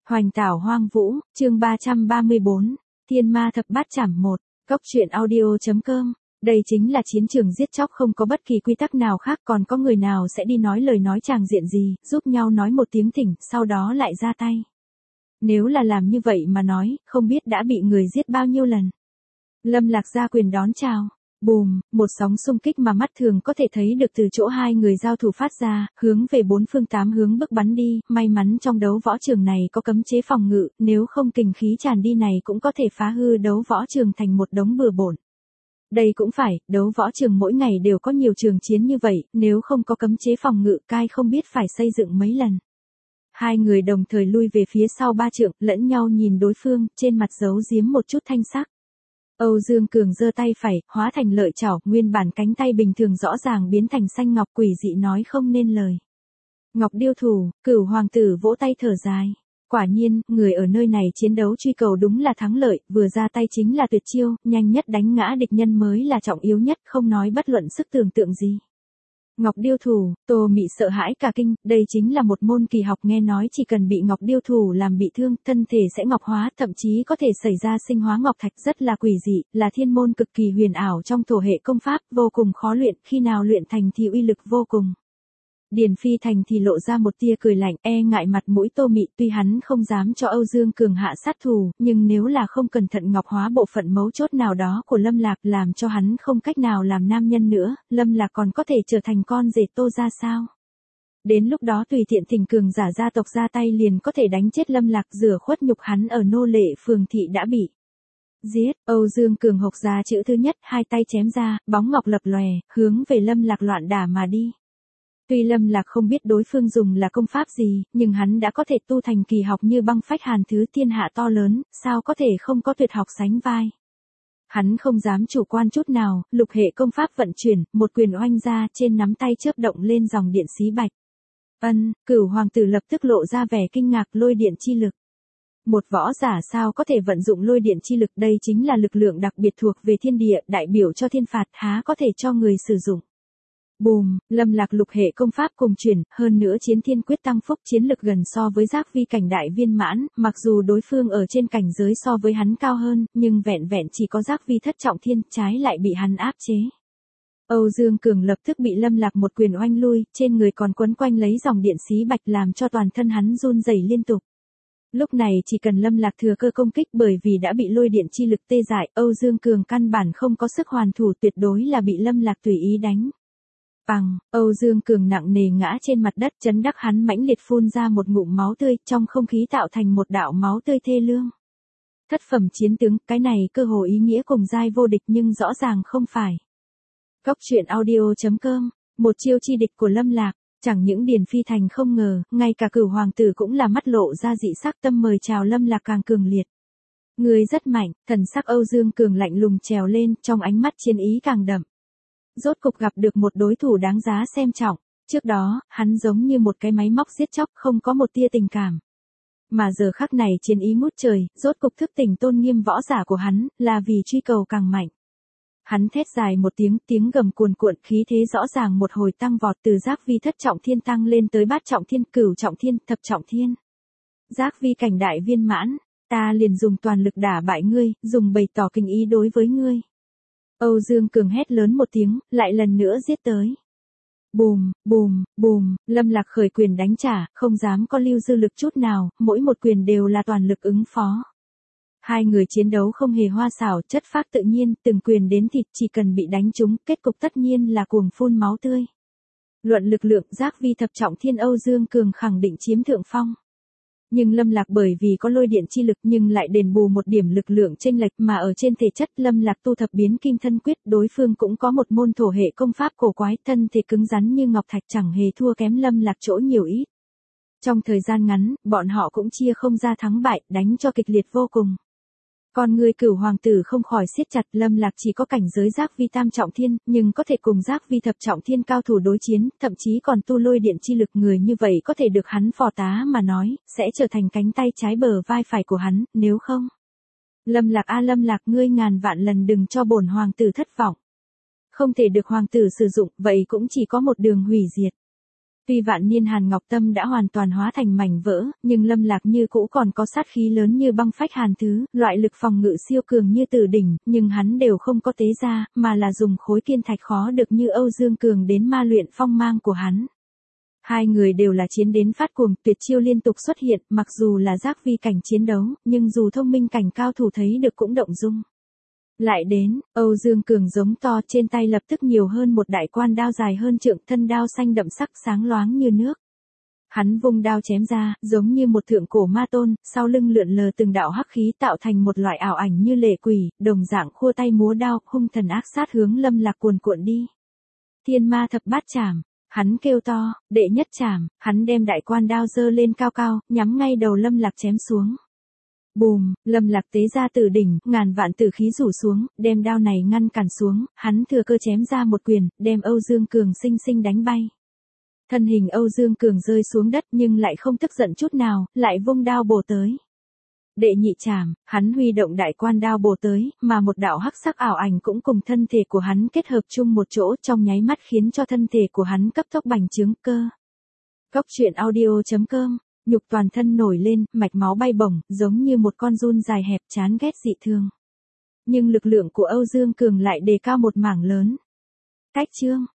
Hoành tảo hoang vũ, chương 334, Thiên ma thập bát chảm 1, Cốc truyện audio.com. Đây chính là chiến trường giết chóc, không có bất kỳ quy tắc nào khác, còn có người nào sẽ đi nói lời nói tràng diện gì, giúp nhau nói một tiếng thỉnh, sau đó lại ra tay. Nếu là làm như vậy mà nói, không biết đã bị người giết bao nhiêu lần. Lâm Lạc ra quyền đón chào. Bùm, một sóng xung kích mà mắt thường có thể thấy được từ chỗ hai người giao thủ phát ra, hướng về bốn phương tám hướng bức bắn đi, may mắn trong đấu võ trường này có cấm chế phòng ngự, nếu không kình khí tràn đi này cũng có thể phá hư đấu võ trường thành một đống bừa bộn. Đây cũng phải, đấu võ trường mỗi ngày đều có nhiều trường chiến như vậy, nếu không có cấm chế phòng ngự cai không biết phải xây dựng mấy lần. Hai người đồng thời lui về phía sau 3 trượng, lẫn nhau nhìn đối phương, trên mặt giấu giếm một chút thanh sắc. Âu Dương Cường giơ tay phải, hóa thành lợi chảo, nguyên bản cánh tay bình thường rõ ràng biến thành xanh ngọc, quỷ dị nói không nên lời. Ngọc điêu thủ, Cửu hoàng tử vỗ tay thở dài. Quả nhiên, người ở nơi này chiến đấu truy cầu đúng là thắng lợi, vừa ra tay chính là tuyệt chiêu, nhanh nhất đánh ngã địch nhân mới là trọng yếu nhất, không nói bất luận sức tưởng tượng gì. Ngọc điêu thủ, Tô Mị sợ hãi cả kinh, đây chính là một môn kỳ học, nghe nói chỉ cần bị Ngọc điêu thủ làm bị thương, thân thể sẽ ngọc hóa, thậm chí có thể xảy ra sinh hóa ngọc thạch, rất là quỷ dị, là thiên môn cực kỳ huyền ảo trong thổ hệ công pháp, vô cùng khó luyện, khi nào luyện thành thì uy lực vô cùng. Điền Phi Thành thì lộ ra một tia cười lạnh, e ngại mặt mũi Tô Mị, tuy hắn không dám cho Âu Dương Cường hạ sát thủ, nhưng nếu là không cẩn thận ngọc hóa bộ phận mấu chốt nào đó của Lâm Lạc, làm cho hắn không cách nào làm nam nhân nữa, Lâm Lạc còn có thể trở thành con rể Tô ra sao? Đến lúc đó tùy tiện thỉnh cường giả gia tộc ra tay liền có thể đánh chết Lâm Lạc, rửa khuất nhục hắn ở nô lệ phường thị đã bị giết. Âu Dương Cường hộc ra chữ thứ nhất, hai tay chém ra, bóng ngọc lập lòe, hướng về Lâm Lạc loạn đả mà đi. Tuy Lâm Lạc không biết đối phương dùng là công pháp gì, nhưng hắn đã có thể tu thành kỳ học như băng phách hàn thứ, thiên hạ to lớn, sao có thể không có tuyệt học sánh vai. Hắn không dám chủ quan chút nào, lục hệ công pháp vận chuyển, một quyền oanh ra, trên nắm tay chớp động lên dòng điện xí bạch. Cửu hoàng tử lập tức lộ ra vẻ kinh ngạc, lôi điện chi lực. Một võ giả sao có thể vận dụng lôi điện chi lực, đây chính là lực lượng đặc biệt thuộc về thiên địa, đại biểu cho thiên phạt, há có thể cho người sử dụng. Bùm, Lâm Lạc lục hệ công pháp cùng chuyển, hơn nữa chiến thiên quyết tăng phúc, chiến lực gần so với giác vi cảnh đại viên mãn, mặc dù đối phương ở trên cảnh giới so với hắn cao hơn, nhưng vẹn vẹn chỉ có giác vi thất trọng thiên, trái lại bị hắn áp chế. Âu Dương Cường lập tức bị Lâm Lạc một quyền oanh lui, trên người còn quấn quanh lấy dòng điện xí bạch làm cho toàn thân hắn run rẩy liên tục. Lúc này chỉ cần Lâm Lạc thừa cơ công kích, bởi vì đã bị lôi điện chi lực tê dại, Âu Dương Cường căn bản không có sức hoàn thủ, tuyệt đối là bị Lâm Lạc tùy ý đánh. Bằng, Âu Dương Cường nặng nề ngã trên mặt đất, chấn đắc hắn mãnh liệt phun ra một ngụm máu tươi, trong không khí tạo thành một đạo máu tươi thê lương. Thất phẩm chiến tướng, cái này cơ hồ ý nghĩa cùng giai vô địch nhưng rõ ràng không phải. Cốc truyện audio.com, một chiêu chi địch của Lâm Lạc, chẳng những Điền Phi Thành không ngờ, ngay cả Cửu hoàng tử cũng là mắt lộ ra dị sắc, tâm mời chào Lâm Lạc càng cường liệt. Người rất mạnh, thần sắc Âu Dương Cường lạnh lùng trèo lên, trong ánh mắt chiến ý càng đậm. Rốt cục gặp được một đối thủ đáng giá xem trọng, trước đó, hắn giống như một cái máy móc giết chóc, không có một tia tình cảm. Mà giờ khắc này chiến ý ngút trời, rốt cục thức tỉnh tôn nghiêm võ giả của hắn, là vì truy cầu càng mạnh. Hắn thét dài một tiếng, tiếng gầm cuồn cuộn, khí thế rõ ràng một hồi tăng vọt, từ giác vi thất trọng thiên tăng lên tới bát trọng thiên, cửu trọng thiên, thập trọng thiên. Giác vi cảnh đại viên mãn, ta liền dùng toàn lực đả bại ngươi, dùng bày tỏ kinh ý đối với ngươi. Âu Dương Cường hét lớn một tiếng, lại lần nữa giết tới. Bùm, bùm, bùm, Lâm Lạc khởi quyền đánh trả, không dám có lưu dư lực chút nào, mỗi một quyền đều là toàn lực ứng phó. Hai người chiến đấu không hề hoa xảo, chất phác tự nhiên, từng quyền đến thịt, chỉ cần bị đánh trúng, kết cục tất nhiên là cuồng phun máu tươi. Luận lực lượng, giác vi thập trọng thiên Âu Dương Cường khẳng định chiếm thượng phong. Nhưng Lâm Lạc bởi vì có lôi điện chi lực nhưng lại đền bù một điểm lực lượng chênh lệch, mà ở trên thể chất Lâm Lạc tu thập biến kim thân quyết, đối phương cũng có một môn thổ hệ công pháp cổ quái, thân thể cứng rắn như ngọc thạch, chẳng hề thua kém Lâm Lạc chỗ nhiều ít. Trong thời gian ngắn, bọn họ cũng chia không ra thắng bại, đánh cho kịch liệt vô cùng. Còn người Cửu hoàng tử không khỏi siết chặt, Lâm Lạc chỉ có cảnh giới giác vi tam trọng thiên, nhưng có thể cùng giác vi thập trọng thiên cao thủ đối chiến, thậm chí còn tu lôi điện chi lực, người như vậy có thể được hắn phò tá mà nói, sẽ trở thành cánh tay trái bờ vai phải của hắn, nếu không. Lâm Lạc a Lâm Lạc, ngươi ngàn vạn lần đừng cho bổn hoàng tử thất vọng. Không thể được hoàng tử sử dụng, vậy cũng chỉ có một đường hủy diệt. Tuy vạn niên hàn ngọc tâm đã hoàn toàn hóa thành mảnh vỡ, nhưng Lâm Lạc như cũ còn có sát khí lớn như băng phách hàn thứ, loại lực phòng ngự siêu cường như Tử đỉnh, nhưng hắn đều không có tế ra, mà là dùng khối kiên thạch khó được như Âu Dương Cường đến ma luyện phong mang của hắn. Hai người đều là chiến đến phát cuồng, tuyệt chiêu liên tục xuất hiện, mặc dù là giác vi cảnh chiến đấu, nhưng dù thông minh cảnh cao thủ thấy được cũng động dung. Lại đến, Âu Dương Cường giống to, trên tay lập tức nhiều hơn một đại quan đao dài hơn trượng, thân đao xanh đậm sắc sáng loáng như nước. Hắn vung đao chém ra, giống như một thượng cổ ma tôn, sau lưng lượn lờ từng đạo hắc khí tạo thành một loại ảo ảnh như lệ quỷ, đồng dạng khua tay múa đao, hung thần ác sát hướng Lâm Lạc cuồn cuộn đi. Thiên ma thập bát chảm, hắn kêu to, đệ nhất chảm, hắn đem đại quan đao giơ lên cao cao, nhắm ngay đầu Lâm Lạc chém xuống. Bùm, Lâm Lạc tế ra Tử đỉnh, ngàn vạn tử khí rủ xuống, đem đao này ngăn cản xuống, hắn thừa cơ chém ra một quyền, đem Âu Dương Cường sinh sinh đánh bay. Thân hình Âu Dương Cường rơi xuống đất nhưng lại không tức giận chút nào, lại vung đao bổ tới. Đệ nhị chảm, hắn huy động đại quan đao bổ tới, mà một đạo hắc sắc ảo ảnh cũng cùng thân thể của hắn kết hợp chung một chỗ, trong nháy mắt khiến cho thân thể của hắn cấp tốc bành trướng cơ. Cốc truyện audio.com, nhục toàn thân nổi lên, mạch máu bay bổng, giống như một con giun dài hẹp, chán ghét dị thương. Nhưng lực lượng của Âu Dương Cường lại đề cao một mảng lớn. Cách chương